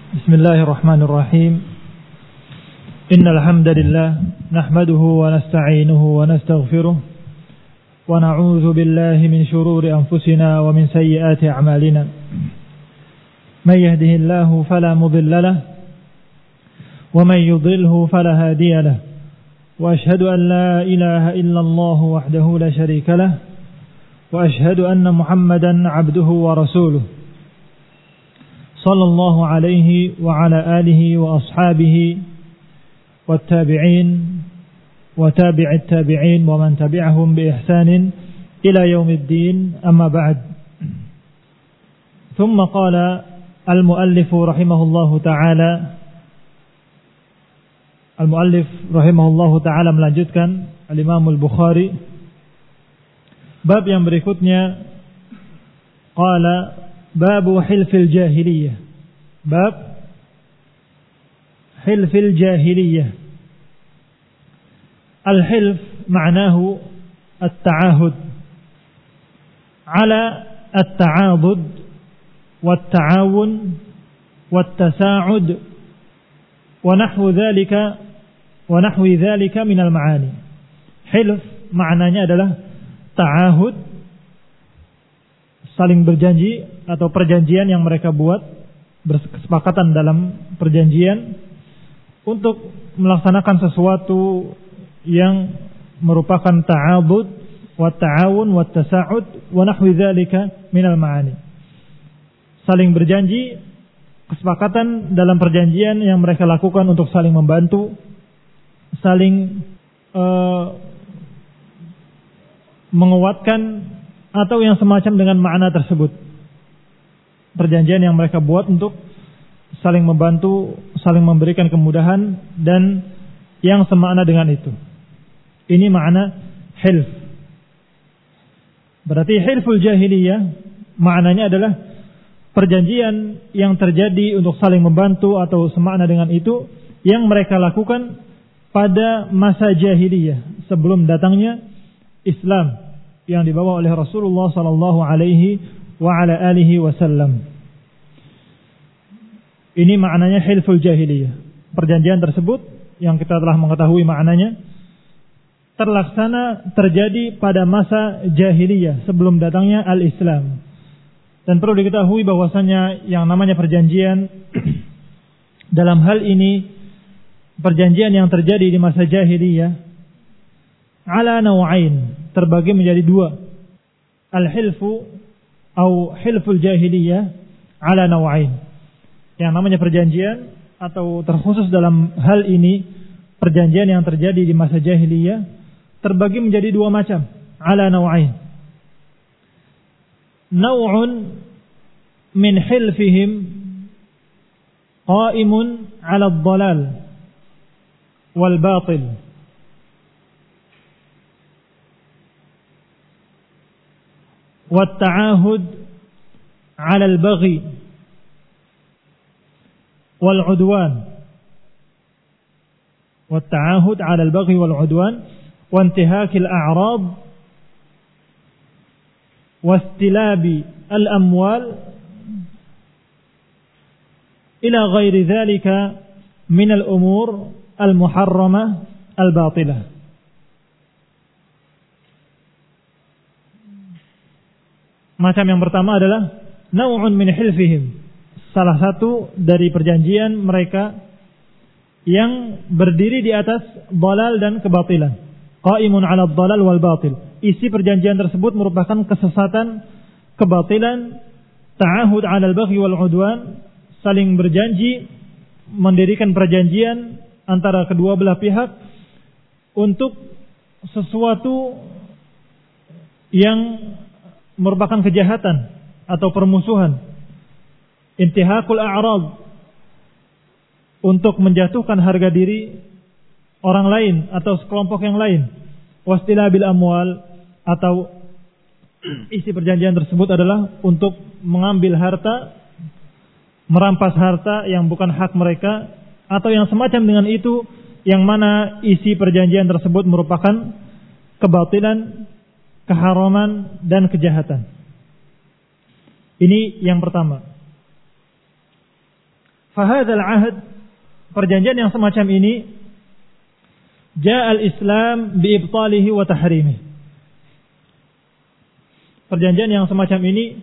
Bismillahirrahmanirrahim. Innal hamdalillah nahmaduhu wa nasta'inuhu wa nastaghfiruh wa na'udzu billahi min shururi anfusina wa min sayyiati a'malina. May yahdihillahu fala mudilla lahu wa may yudlilhu fala hadiya lahu. Wa ashhadu an la ilaha illallah wahdahu la sharika lahu wa ashhadu anna Muhammadan 'abduhu wa rasuluhu. Sallallahu alaihi wa ala alihi wa ashabihi wattabi'in wa tabi'it tabi'in wa man tabi'ahum bi ihsanin ila yaumiddin, amma ba'd. Thumma qala al-muallif rahimahullahu ta'ala, al-muallif rahimahullahu ta'ala melanjutkan al-Imam al-Bukhari bab yang berikutnya, qala babu hilfil jahiliyah. Bab hilfil jahiliyah. Al-hilf ma'nahu at-ta'ahud ala at-ta'abud wat-ta'awun wat-tasa'ud wa nahwu dhalika min al-ma'ani. Hilf maknanya adalah ta'ahud, saling berjanji atau perjanjian yang mereka buat, berkesepakatan dalam perjanjian untuk melaksanakan sesuatu yang merupakan ta'abud wa ta'awun wa tasa'ud wa nahwi dzalika minal ma'ani. Saling berjanji, kesepakatan dalam perjanjian yang mereka lakukan untuk saling membantu, saling menguatkan atau yang semacam dengan makna tersebut. Perjanjian yang mereka buat untuk saling membantu, saling memberikan kemudahan dan yang semakna dengan itu. Ini makna hilf. Berarti hilful jahiliyah maknanya adalah perjanjian yang terjadi untuk saling membantu atau semakna dengan itu yang mereka lakukan pada masa jahiliyah sebelum datangnya Islam yang dibawa oleh Rasulullah sallallahu alaihi wa ala alihi wasallam. Ini maknanya hilful jahiliyah. Perjanjian tersebut yang kita telah mengetahui maknanya terlaksana terjadi pada masa jahiliyah sebelum datangnya al-Islam. Dan perlu diketahui bahwasanya yang namanya perjanjian dalam hal ini perjanjian yang terjadi di masa jahiliyah ala naw'ain, terbagi menjadi dua. Al-hilfu atau hilful jahiliyah ala naw'ain. Yang namanya perjanjian atau terkhusus dalam hal ini perjanjian yang terjadi di masa jahiliyah terbagi menjadi dua macam, ala naw'ain. Naw'un min hilfihim qa'imun ala ad-dhalal wal batil. والتعاهد على البغي والعدوان والتعاهد على البغي والعدوان وانتهاك الأعراض واستلاب الأموال إلى غير ذلك من الأمور المحرمة الباطلة. Macam yang pertama adalah naw'un min hilfihim, salah satu dari perjanjian mereka yang berdiri di atas dhalal dan kebatilan. Qa'imun 'ala ad-dhalal wal batil. Isi perjanjian tersebut merupakan kesesatan, kebatilan, ta'ahud 'ala al-baghi wal 'udwan, saling berjanji mendirikan perjanjian antara kedua belah pihak untuk sesuatu yang merupakan kejahatan atau permusuhan. Intihakul a'rad, untuk menjatuhkan harga diri orang lain atau sekelompok yang lain. Wastilabil amwal, atau isi perjanjian tersebut adalah untuk mengambil harta, merampas harta yang bukan hak mereka atau yang semacam dengan itu, yang mana isi perjanjian tersebut merupakan kebatilan, keharaman dan kejahatan. Ini yang pertama. Fahadzal ahd, perjanjian yang semacam ini, ja'al Islam biibtalihi wa tahrimihi. Perjanjian yang semacam ini,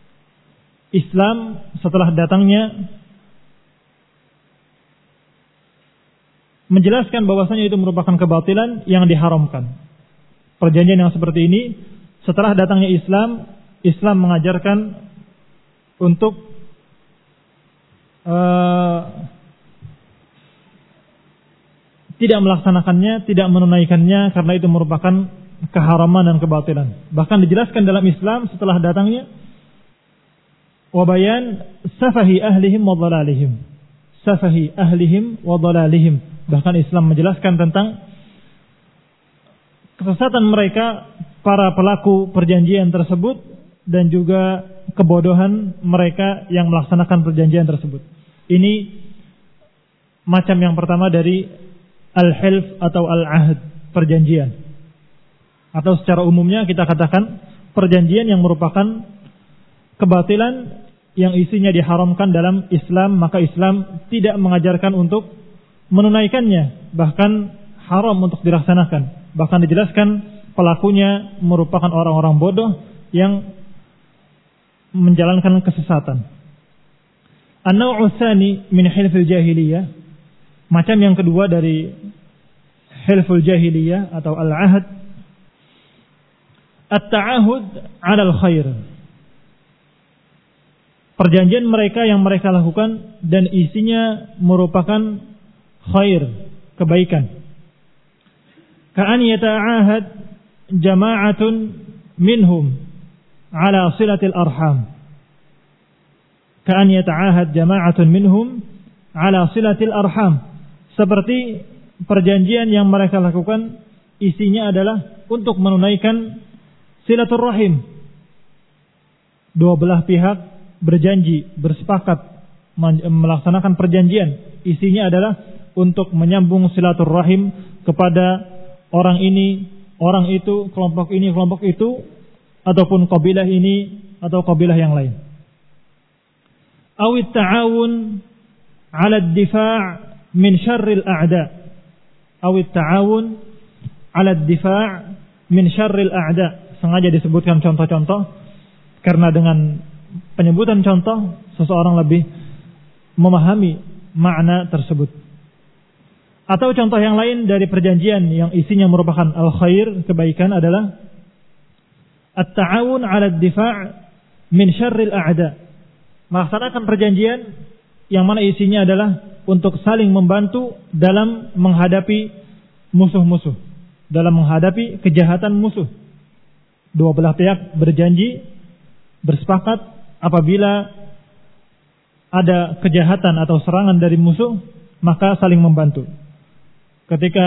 Islam setelah datangnya menjelaskan bahwasanya itu merupakan kebatilan yang diharamkan. Perjanjian yang seperti ini, setelah datangnya Islam, Islam mengajarkan untuk tidak melaksanakannya, tidak menunaikannya, karena itu merupakan keharaman dan kebatilan. Bahkan dijelaskan dalam Islam setelah datangnya, wa bayan safahi ahlihim wa dhalalihim. Safahi ahlihim wa dhalalihim. Bahkan Islam menjelaskan tentang kesesatan mereka, para pelaku perjanjian tersebut, dan juga kebodohan mereka yang melaksanakan perjanjian tersebut. Ini macam yang pertama dari al-hilf atau al-ahd, perjanjian. Atau secara umumnya kita katakan perjanjian yang merupakan kebatilan yang isinya diharamkan dalam Islam, maka Islam tidak mengajarkan untuk menunaikannya, bahkan haram untuk dilaksanakan. Bahkan dijelaskan pelakunya merupakan orang-orang bodoh yang menjalankan kesesatan. An-naw'u tsani min hilfil jahiliyah, macam yang kedua dari hilful jahiliyah atau al-ahd, at-ta'ahud 'ala al-khair. Perjanjian mereka yang mereka lakukan dan isinya merupakan khair, kebaikan. Ka'an yata'ahad jama'atun minhum ala silatil arham. Ka'an yata'ahad jama'atun minhum ala silatil arham. Seperti perjanjian yang mereka lakukan isinya adalah untuk menunaikan silaturrahim. Dua belah pihak berjanji, bersepakat melaksanakan perjanjian. Isinya adalah untuk menyambung silaturrahim kepada orang ini, orang itu, kelompok ini, kelompok itu, ataupun kabilah ini atau kabilah yang lain. Awit ta'awun 'ala ad-difa' min syarril a'da. Awit ta'awun 'ala ad-difa' min syarril a'da. Sengaja disebutkan contoh-contoh karena dengan penyebutan contoh seseorang lebih memahami makna tersebut. Atau contoh yang lain dari perjanjian yang isinya merupakan al-khair, kebaikan, adalah at-ta'awun 'ala ad-difa' min syarril a'da. Melaksanakan perjanjian yang mana isinya adalah untuk saling membantu dalam menghadapi musuh-musuh, dalam menghadapi kejahatan musuh. Dua belah pihak berjanji, bersepakat apabila ada kejahatan atau serangan dari musuh, maka saling membantu. Ketika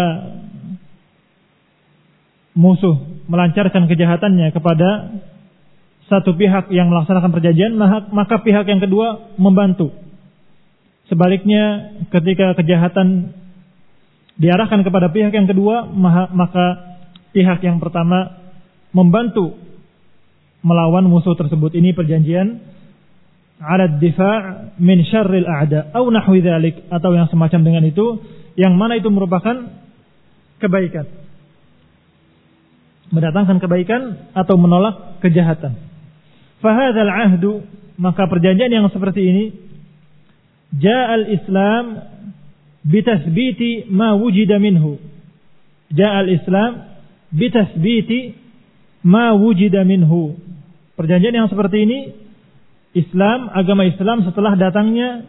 musuh melancarkan kejahatannya kepada satu pihak yang melaksanakan perjanjian, maka pihak yang kedua membantu. Sebaliknya, ketika kejahatan diarahkan kepada pihak yang kedua, maka pihak yang pertama membantu melawan musuh tersebut. Ini perjanjian 'ala ad-difa' min syarril a'da atau nahwi dzalik, atau yang semacam dengan itu, yang mana itu merupakan kebaikan, mendatangkan kebaikan atau menolak kejahatan. Fahadzal 'ahdu, maka perjanjian yang seperti ini, ja'al Islam bitasbiti ma wujida minhu. Ja'al Islam bitasbiti ma wujida minhu. Perjanjian yang seperti ini, Islam, agama Islam setelah datangnya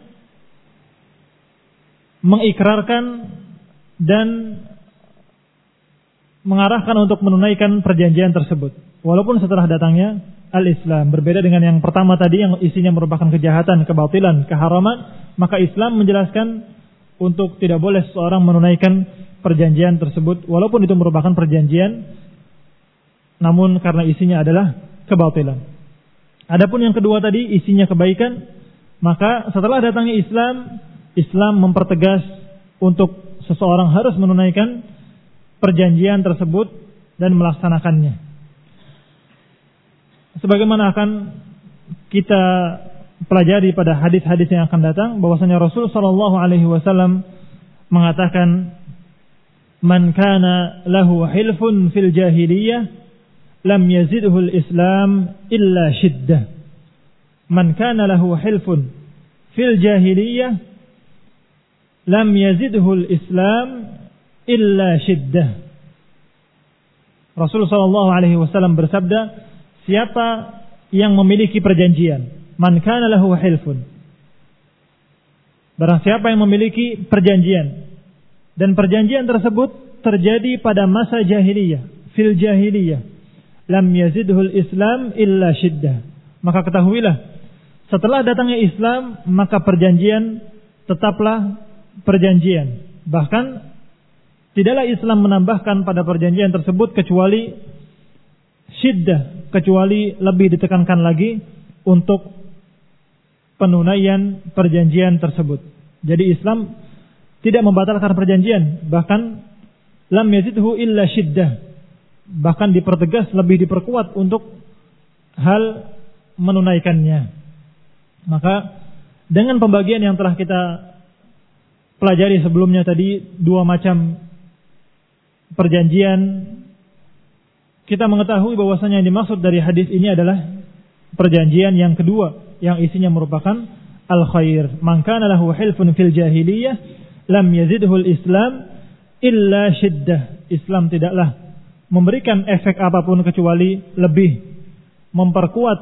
mengikrarkan dan mengarahkan untuk menunaikan perjanjian tersebut. Walaupun setelah datangnya al-Islam, berbeda dengan yang pertama tadi yang isinya merupakan kejahatan, kebatilan, keharaman, maka Islam menjelaskan untuk tidak boleh seseorang menunaikan perjanjian tersebut walaupun itu merupakan perjanjian, namun karena isinya adalah kebatilan. Adapun yang kedua tadi isinya kebaikan, maka setelah datangnya Islam, Islam mempertegas untuk seseorang harus menunaikan perjanjian tersebut dan melaksanakannya. Sebagaimana akan kita pelajari pada hadis-hadis yang akan datang bahwasanya Rasul sallallahu alaihi wasallam mengatakan, "Man kana lahu hilfun fil jahiliyah lam yazidhu al-Islam illa shiddah." Man kana lahu hilfun fil jahiliyah lam yazidhu al-Islam illa shiddah. Rasul sallallahu alaihi wasallam bersabda, siapa yang memiliki perjanjian, man kana lahu hilfun, barang siapa yang memiliki perjanjian dan perjanjian tersebut terjadi pada masa jahiliyah, fil jahiliyah, lam yazidhul Islam illa shiddah, maka ketahuilah setelah datangnya Islam maka perjanjian tetaplah perjanjian, bahkan tidaklah Islam menambahkan pada perjanjian tersebut kecuali syiddah, kecuali lebih ditekankan lagi untuk penunaian perjanjian tersebut. Jadi Islam tidak membatalkan perjanjian, bahkan lam yazidhu illa syiddah, bahkan dipertegas, lebih diperkuat untuk hal menunaikannya. Maka dengan pembagian yang telah kita pelajari sebelumnya tadi, dua macam perjanjian, kita mengetahui bahwasanya yang dimaksud dari hadis ini adalah perjanjian yang kedua yang isinya merupakan al-khair. Man kana lahu hilfun fil jahiliyah lam yazidhu al-Islam illa shiddah. Islam tidaklah memberikan efek apapun kecuali lebih memperkuat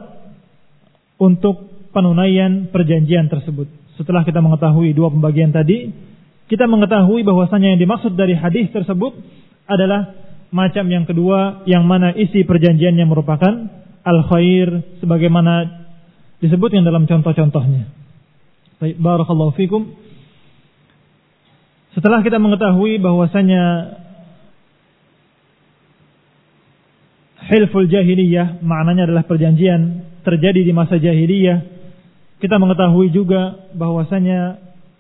untuk penunaian perjanjian tersebut. Setelah kita mengetahui dua pembagian tadi, kita mengetahui bahwasanya yang dimaksud dari hadis tersebut adalah macam yang kedua, yang mana isi perjanjiannya merupakan al-khair sebagaimana disebutkan dalam contoh-contohnya. Baik, barakallahu fikum. Setelah kita mengetahui bahwasanya hilful jahiliyah maknanya adalah perjanjian terjadi di masa jahiliyah, kita mengetahui juga bahwasanya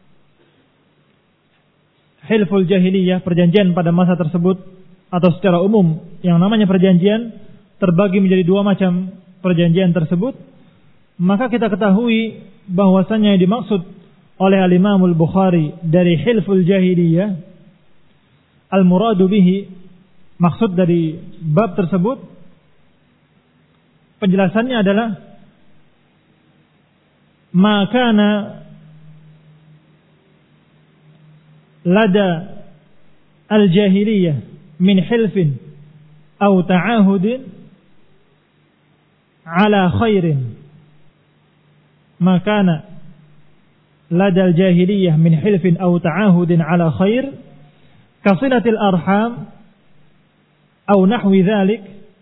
hilful jahiliyah, perjanjian pada masa tersebut atau secara umum yang namanya perjanjian terbagi menjadi dua macam perjanjian tersebut. Maka kita ketahui bahwasanya yang dimaksud oleh al-Imam al-Bukhari dari hilful jahiliyah, al-muradu bihi, maksud dari bab tersebut, penjelasannya adalah ma kana lada al-jahiliyah min hilfin aw ta'ahudin ala khairin. Ma kana lada al-jahiliyah min hilfin aw ta'ahudin ala khair kasilatil arham aw nahwi dhalik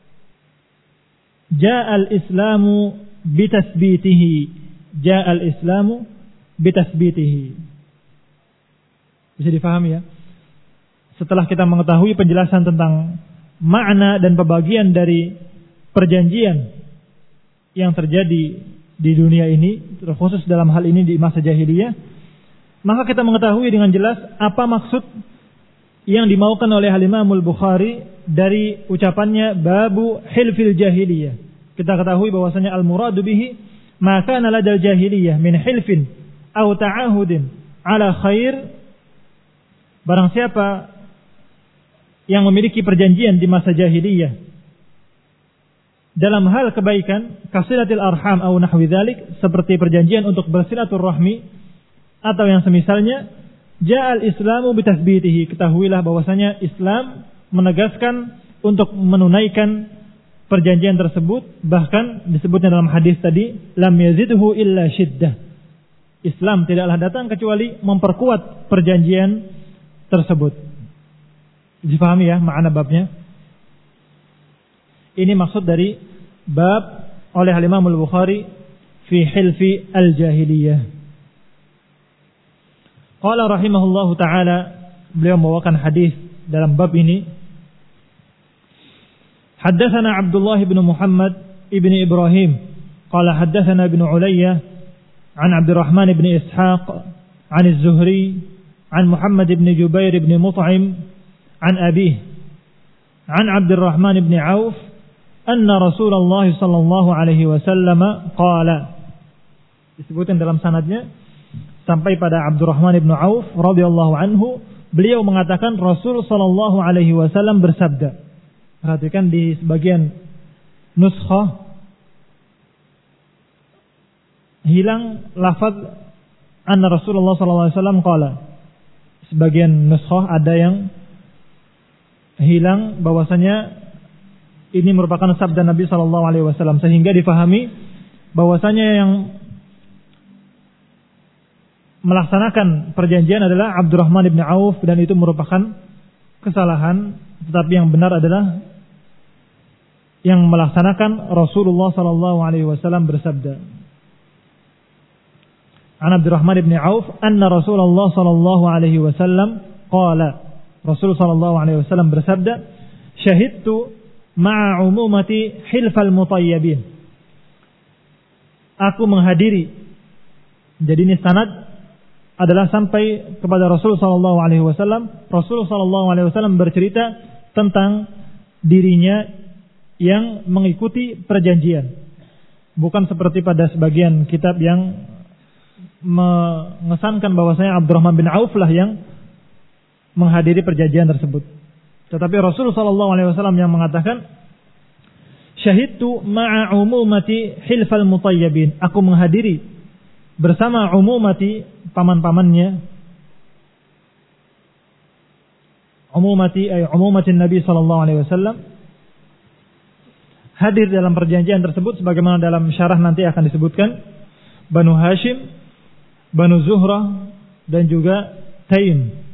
jaa al-islamu bitasbitihi. Jaa al-islamu bitasbitihi. Bisa difahami ya? Setelah kita mengetahui penjelasan tentang makna dan pembagian dari perjanjian yang terjadi di dunia ini, terkhusus dalam hal ini di masa jahiliyah, maka kita mengetahui dengan jelas apa maksud yang dimaukan oleh Imam al-Bukhari dari ucapannya babu hilfil jahiliyah. Kita ketahui bahwasanya al-muradu bihi ma kana ladal jahiliyah min hilfin aw ta'ahudin ala khair. Barang siapa yang memiliki perjanjian di masa jahiliyah dalam hal kebaikan, kasilatil arham aw nahwi dzalik, seperti perjanjian untuk bersilaturahmi atau yang semisalnya, ja'al islamu bitasbitihi, ketahuilah bahwasanya Islam menegaskan untuk menunaikan perjanjian tersebut, bahkan disebutnya dalam hadis tadi, lam yazidhu illa shiddah. Islam tidaklah datang kecuali memperkuat perjanjian tersebut. Difahami ya makna babnya? Ini maksud dari bab oleh Imam al-Bukhari fi hilfi al-jahiliyah. Qala rahimahullahu ta'ala, beliau membawakan hadis dalam bab ini. Haddatsana Abdullah bin Muhammad ibn Ibrahim qala haddatsana ibn Ulayyah an Abdurrahman ibn Ishaq an az-Zuhri an Muhammad ibn Jubair ibn Mut'im an abih an Abdurrahman ibn Auf anna Rasulullah sallallahu alaihi wasallam qala. disebutkan dalam sanadnya sampai pada Abdurrahman bin Auf radhiyallahu anhu, beliau mengatakan Rasul sallallahu alaihi wasallam bersabda. Perhatikan di sebagian nuskhah hilang lafaz anna Rasulullah sallallahu alaihi wasallam qala. Sebagian nuskhah ada yang hilang bahwasanya ini merupakan sabda Nabi sallallahu alaihi wasallam, sehingga difahami bahwasanya yang melaksanakan perjanjian adalah Abdurrahman bin Auf, dan itu merupakan kesalahan, tetapi yang benar adalah yang melaksanakan Rasulullah sallallahu alaihi wasallam bersabda. An Abdurrahman bin Auf anna Rasulullah sallallahu alaihi wasallam qala, Rasul sallallahu alaihi wasallam bersabda, syahidtu ma'a umumati hilfal mutayyibin. Aku menghadiri. Jadi ini sanad adalah sampai kepada Rasul sallallahu alaihi wasallam. Rasul sallallahu alaihi wasallam bercerita tentang dirinya yang mengikuti perjanjian. Bukan seperti pada sebagian kitab yang mengesankan bahwasanya Abdurrahman bin Auf lah yang menghadiri perjanjian tersebut. Tetapi Rasul sallallahu alaihi wasallam yang mengatakan, syahidtu ma'a umumati hilfal mutayyibin. Aku menghadiri bersama umumati, paman-pamannya. Umumati ay umumatin Nabi sallallahu alaihi wasallam, hadir dalam perjanjian tersebut sebagaimana dalam syarah nanti akan disebutkan, Banu Hashim, Banu Zuhrah, dan juga Taim.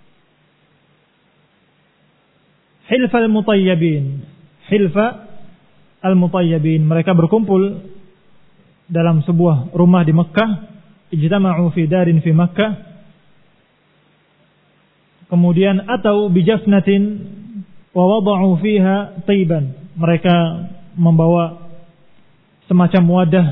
Hilfa al-mutayyibin. Hilfa al-mutayyibin. Mereka berkumpul dalam sebuah rumah di Mekah. Ijtama'u fi darin fi Makkah. Kemudian atau bijafnatin wa wada'u fiha tayban. Mereka membawa semacam wadah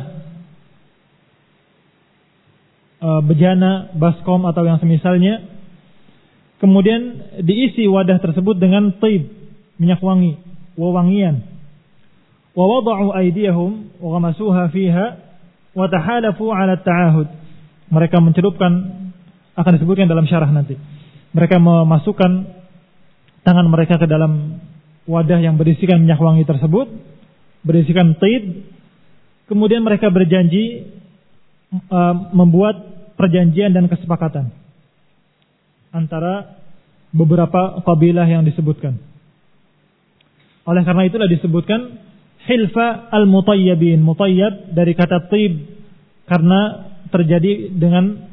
bejana, baskom atau yang semisalnya. Kemudian diisi wadah tersebut dengan taib, minyak wangi, wewangian. Wa wada'u aydiyahum wa ghamasuha fiha wa tahalafu 'ala at-ta'ahud. Mereka mencelupkan, akan disebutkan dalam syarah nanti. Mereka memasukkan tangan mereka ke dalam wadah yang berisikan minyak wangi tersebut, berisikan taib. Kemudian mereka berjanji membuat perjanjian dan kesepakatan antara beberapa kabilah yang disebutkan. Oleh karena itulah disebutkan hilfa al-mutayyibin. Mutayyib dari kata tib, karena terjadi dengan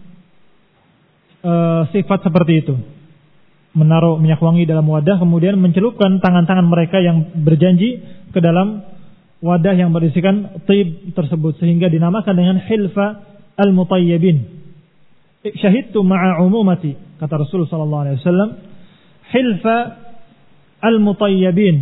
sifat seperti itu. Menaruh minyak wangi dalam wadah, kemudian mencelupkan tangan-tangan mereka yang berjanji ke dalam wadah yang berisikan tib tersebut, sehingga dinamakan dengan hilfa al-mutayyibin. Syahidtu ma'a umumati, kata Rasul sallallahu alaihi wasallam, hilfa al-mutayyibin.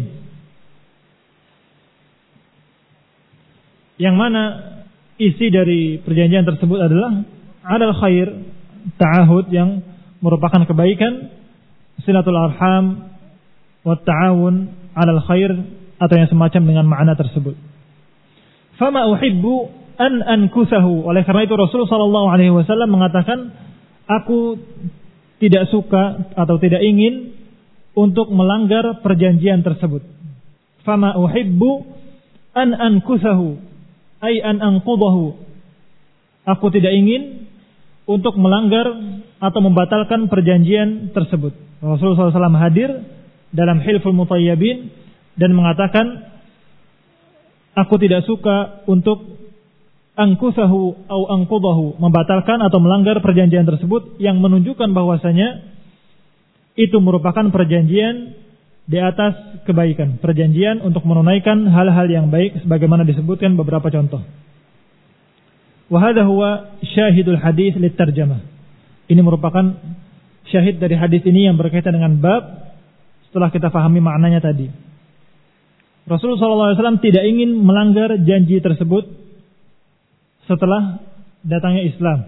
Yang mana isi dari perjanjian tersebut adalah adal khair, ta'ahud yang merupakan kebaikan, silatul arham, wa ta'awun alal khair, atau yang semacam dengan makna tersebut. Fama uhibbu an ankusahu. Oleh karena itu Rasul sallallahu alaihi wasallam mengatakan, aku tidak suka atau tidak ingin untuk melanggar perjanjian tersebut. Fama uhibbu an ankusahu ay an anqudahu. Aku tidak ingin untuk melanggar atau membatalkan perjanjian tersebut. Rasulullah SAW hadir dalam hilful mutayyibin dan mengatakan, aku tidak suka untuk angkusahu au angqudahu, membatalkan atau melanggar perjanjian tersebut, yang menunjukkan bahwasanya itu merupakan perjanjian di atas kebaikan, perjanjian untuk menunaikan hal-hal yang baik sebagaimana disebutkan beberapa contoh. Wa hadha huwa syahidul hadis litarjamah. Ini merupakan syahid dari hadis ini yang berkaitan dengan bab setelah kita pahami maknanya tadi. Rasulullah SAW tidak ingin melanggar janji tersebut setelah datangnya Islam.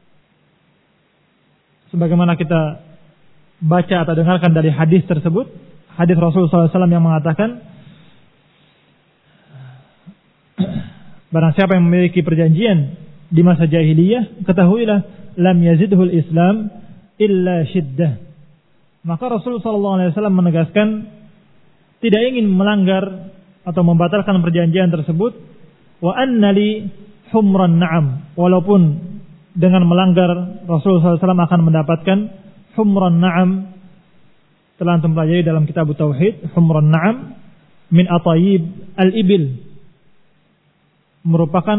Sebagaimana kita baca atau dengarkan dari hadis tersebut, hadis Rasulullah SAW yang mengatakan, barang siapa yang memiliki perjanjian di masa jahiliyah, ketahuilah lam yazidhul Islam illa syiddah. Maka Rasulullah SAW menegaskan tidak ingin melanggar atau membatalkan perjanjian tersebut. Wa annali humran na'am, walaupun dengan melanggar Rasulullah SAW akan mendapatkan humran na'am. Telah antum pelajari dalam kitab Tauhid, humran na'am min atayib al-ibil, merupakan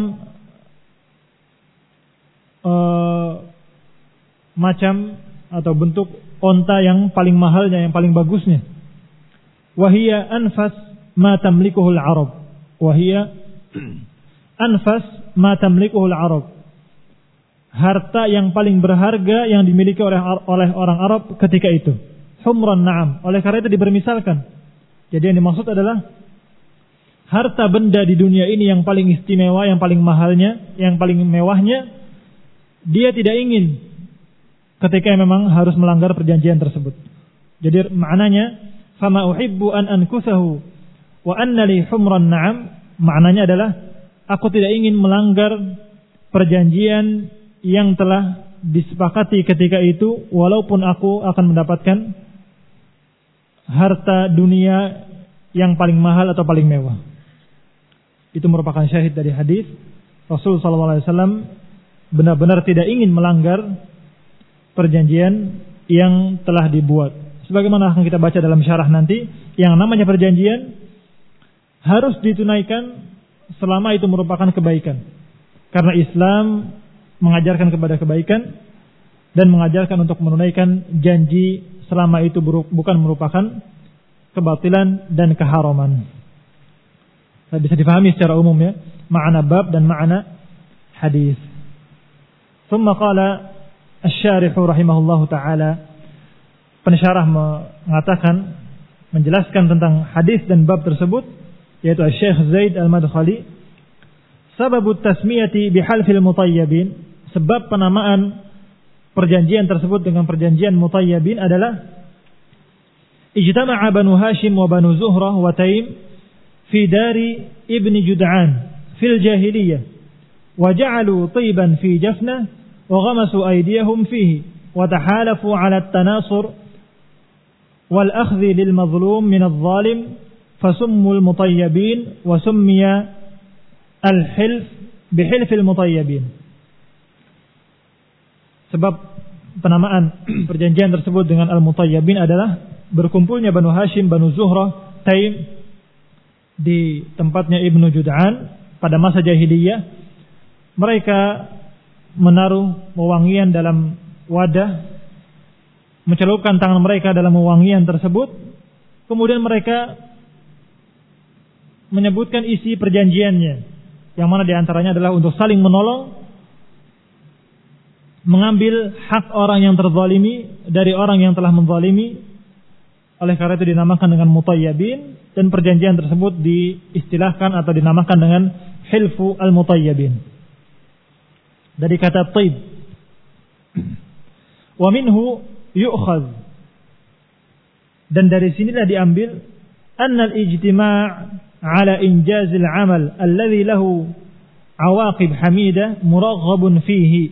macam atau bentuk onta yang paling mahalnya, yang paling bagusnya. Wahia anfas ma tamlikuhu al-Arab. Wahia anfas ma tamlikuhu al-Arab. Harta yang paling berharga yang dimiliki oleh orang Arab ketika itu. Humran na'am. Oleh karena itu dipermisalkan. Jadi yang dimaksud adalah harta benda di dunia ini yang paling istimewa, yang paling mahalnya, yang paling mewahnya, dia tidak ingin ketika memang harus melanggar perjanjian tersebut. Jadi maknanya fama uhibbu an ankusahu wa anna li humran na'am, maknanya adalah aku tidak ingin melanggar perjanjian yang telah disepakati ketika itu, walaupun aku akan mendapatkan harta dunia yang paling mahal atau paling mewah. Itu merupakan syahid dari hadis Rasulullah SAW benar-benar tidak ingin melanggar perjanjian yang telah dibuat. Sebagaimana akan kita baca dalam syarah nanti, yang namanya perjanjian harus ditunaikan selama itu merupakan kebaikan. Karena Islam mengajarkan kepada kebaikan dan mengajarkan untuk menunaikan janji selama itu bukan merupakan kebatilan dan keharaman. Bisa difahami secara umum ya, makna bab dan makna hadis. Thumma qala asy-syarih rahimahullahu taala, pensyarah mengatakan, menjelaskan tentang hadis dan bab tersebut, yaitu Syekh Zaid Al-Madkhali, sababut tasmiyati bihalfil mutayyibin, sebab penamaan perjanjian tersebut dengan perjanjian mutayyibin adalah ijtama'a Banu Hashim wa Banu Zuhrah wa Taim fi dari Ibni Jud'an fil jahiliyah wa ja'alu tiban fi jafnah wa ghamasu aydiyahum fihi wa tahalafu 'ala at-tanasur wal akhdhi lil mazlum min adh-dhalim fasummu al-mutayyibin wa summiya al-hilf bihilf al-mutayyibin. Sebab penamaan perjanjian tersebut dengan al-mutayyibin adalah berkumpulnya Banu Hashim, Banu Zuhrah, Taim di tempatnya Ibnu Jud'an pada masa jahiliyah. Mereka menaruh wewangian dalam wadah, mencelupkan tangan mereka dalam wewangian tersebut, kemudian mereka menyebutkan isi perjanjiannya, yang mana diantaranya adalah untuk saling menolong, mengambil hak orang yang terzalimi dari orang yang telah menzalimi. Oleh karena itu dinamakan dengan mutayyibin, dan perjanjian tersebut diistilahkan atau dinamakan dengan hilfu al-mutayyibin, dari kata taib. Wa minhu yu'khadh, dan dari sinilah diambil anna al-ijtima' ala injazil amal alladhi lahu awaqib hamidah muraghabun fihi.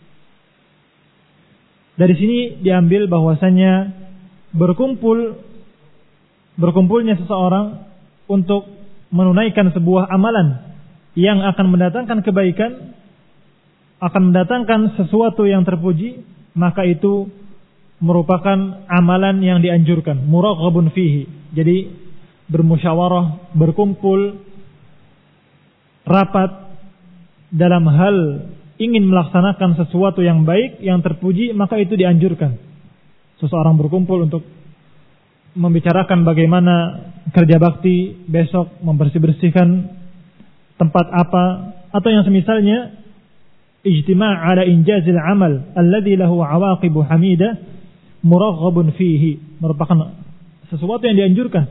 Dari sini diambil bahwasanya berkumpulnya seseorang untuk menunaikan sebuah amalan yang akan mendatangkan kebaikan, akan mendatangkan sesuatu yang terpuji, maka itu merupakan amalan yang dianjurkan, muraghabun fihi. Jadi bermusyawarah, berkumpul, rapat dalam hal ingin melaksanakan sesuatu yang baik, yang terpuji, maka itu dianjurkan. Seseorang berkumpul untuk membicarakan bagaimana kerja bakti besok, membersih-bersihkan tempat apa, atau yang semisalnya, ijtima' ala injazil amal alladhi lahu awaqibu hamidah muraghabun fihi, merupakan sesuatu yang dianjurkan.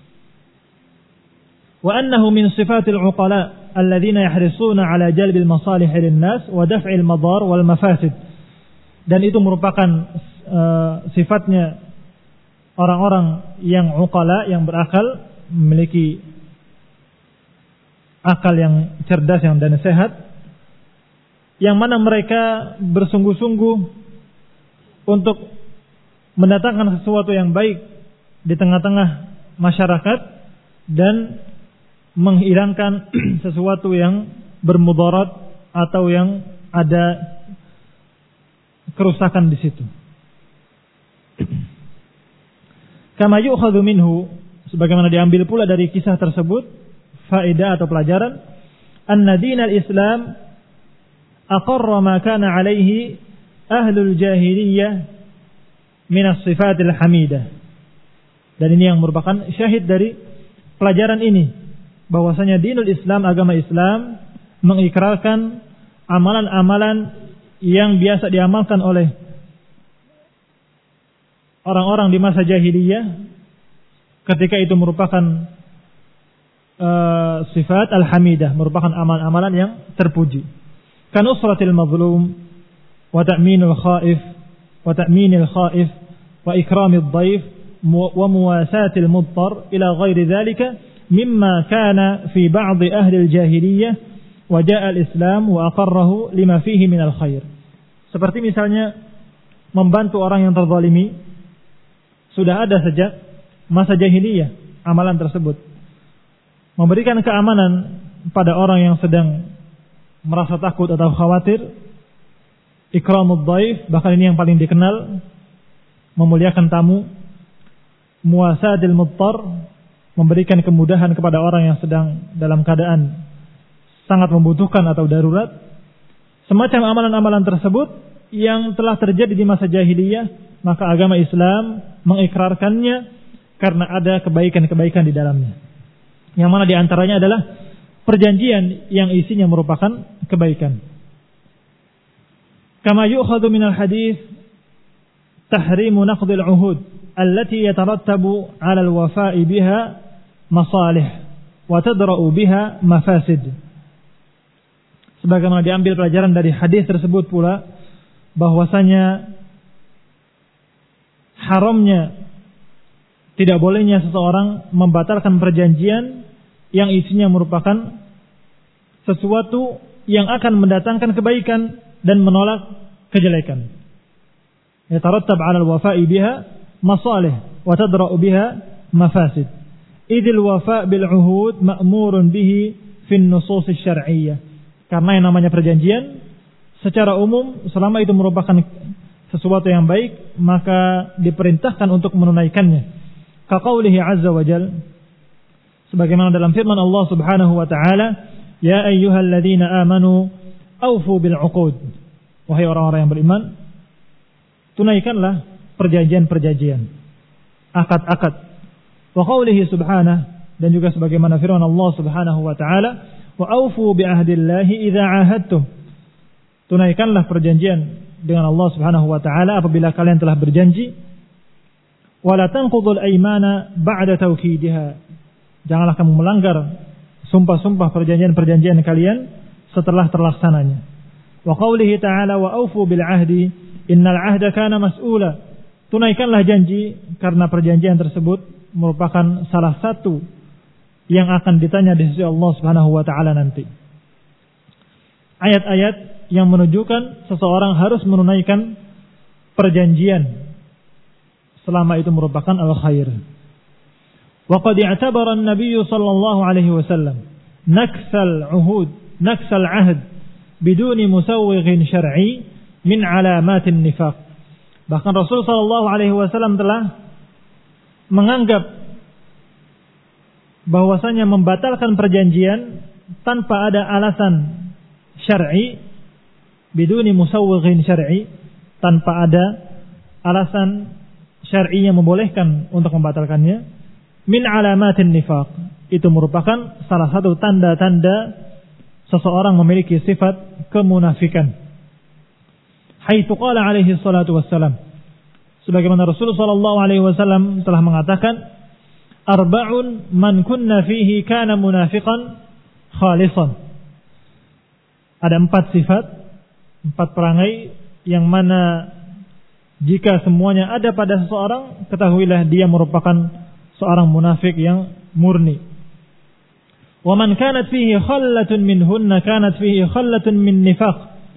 Wa annahu min sifatil uqala alladhina yahrisuna ala jalbil masalih lin-nas wa daf'il madar wal mafasid. Dan itu merupakan sifatnya orang-orang yang uqala, yang berakal, memiliki akal yang cerdas, yang dan sehat, yang mana mereka bersungguh-sungguh untuk mendatangkan sesuatu yang baik di tengah-tengah masyarakat dan menghilangkan sesuatu yang bermudarat atau yang ada kerusakan di situ. Kama yu'khadhu minhu, sebagaimana diambil pula dari kisah tersebut faedah atau pelajaran, anna dinal Islam aqarra ma kana alaihi ahlul jahiliyah min as-sifatil hamidah. Dan ini yang merupakan syahid dari pelajaran ini, bahwasanya dinul Islam, agama Islam, mengikrarkan amalan-amalan yang biasa diamalkan oleh orang-orang di masa jahiliyah ketika itu merupakan sifat al-hamidah, merupakan amalan-amalan yang terpuji. Kanusratil mazlum wa ta'minul khaif wa ta'minil khaif wa ikramid dhaif wa muwasatil mudtar ila ghairi dhalika mimma kana fi ba'd ahli al-jahiliyah wa ja'a al-islam wa aqarrahu lima fihi minal khair. Seperti misalnya membantu orang yang terzalimi, sudah ada sejak masa jahiliyah amalan tersebut. Memberikan keamanan pada orang yang sedang merasa takut atau khawatir, ikramud dhaif, bahkan ini yang paling dikenal, memuliakan tamu, muwasadil mudtar, memberikan kemudahan kepada orang yang sedang dalam keadaan sangat membutuhkan atau darurat. Semacam amalan-amalan tersebut yang telah terjadi di masa jahiliyah, maka agama Islam mengikrarkannya karena ada kebaikan-kebaikan di dalamnya. Yang mana diantaranya adalah perjanjian yang isinya merupakan kebaikan. Kama yu'khadhu minal hadis tahrimu naqdil uhud allati yatarattabu 'ala al-wafa'i biha masalih wa tadra'u biha mafasid. Sebagaimana diambil pelajaran dari hadis tersebut pula, bahwasanya haramnya, tidak bolehnya seseorang membatalkan perjanjian yang isinya merupakan sesuatu yang akan mendatangkan kebaikan dan menolak kejelekan. Yatarattab 'ala al-wafa'i biha masalih wa tadra'u biha mafasid. Idil wafa' bil 'uhud ma'murun bihi fi an-nusus asy-syar'iyyah. Karena yang namanya perjanjian secara umum selama itu merupakan sesuatu yang baik, maka diperintahkan untuk menunaikannya. Kaqaulihi azza wa jalla, sebagaimana dalam firman Allah Subhanahu wa taala, ya ayyuhalladzina amanu aufu bil 'uqud. Wahai orang-orang yang beriman, tunaikanlah perjanjian-perjanjian, akad-akad. Wa qaulihi subhanahu, dan juga sebagaimana firman Allah Subhanahu wa taala, wa aufu bi ahdillahi idza 'ahadtum. Tunaikanlah perjanjian dengan Allah Subhanahu wa taala apabila kalian telah berjanji. Wala tanqudul aymana ba'da tawkidiha. Janganlah kamu melanggar sumpah-sumpah perjanjian-perjanjian kalian setelah terlaksananya. Wa qaulihi ta'ala wa aufu bil 'ahdi innal 'ahda kana mas'ula. Tunaikanlah janji karena perjanjian tersebut merupakan salah satu yang akan ditanya di sisi Allah Subhanahu wa taala nanti. Ayat-ayat yang menunjukkan seseorang harus menunaikan perjanjian selama itu merupakan al-khair. Wa qad i'tabara an-nabiy sallallahu alaihi wasallam naksal 'uhud, naksal 'ahd biduni musawwighin syar'i min alamatin nifaq. Bahkan Rasul sallallahu alaihi wasallam telah menganggap bahwasanya membatalkan perjanjian tanpa ada alasan syar'i, biduni musawwighin syar'i, tanpa ada alasan syar'i yang membolehkan untuk membatalkannya, min alamatin nifaq, itu merupakan salah satu tanda-tanda seseorang memiliki sifat kemunafikan. Haitsu qala alaihi salatu wassalam, sebagaimana Rasulullah sallallahu alaihi wasallam telah mengatakan, arba'un man kunna fihi kana munafiqan khalisan. Ada 4 sifat, 4 perangai yang mana jika semuanya ada pada seseorang, ketahuilah dia merupakan seorang munafik yang murni. Wa man kanat fihi khallatun minhunna kanat fihi khallatun min nifaq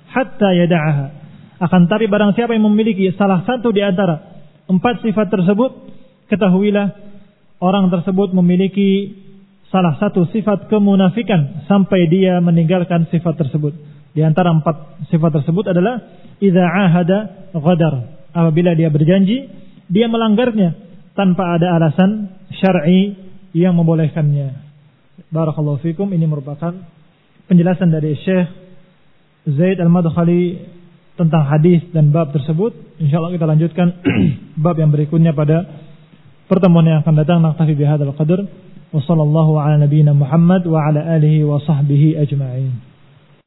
hatta yada'aha. Akan tapi barang siapa yang memiliki salah satu di antara 4 sifat tersebut, ketahuilah orang tersebut memiliki salah satu sifat kemunafikan sampai dia meninggalkan sifat tersebut. Di antara 4 sifat tersebut adalah idza ahada ghadar. Apabila dia berjanji, dia melanggarnya tanpa ada alasan syar'i yang membolehkannya. Barakallahu fikum. Ini merupakan penjelasan dari Syekh Zaid Al-Madkhali tentang hadis dan bab tersebut. Insyaallah kita lanjutkan bab yang berikutnya pada pertemuan yang akan datang. Naktafi bihadzal qadar. Wa sallallahu ala nabiyyina Muhammad wa ala alihi wa sahbihi ajma'in.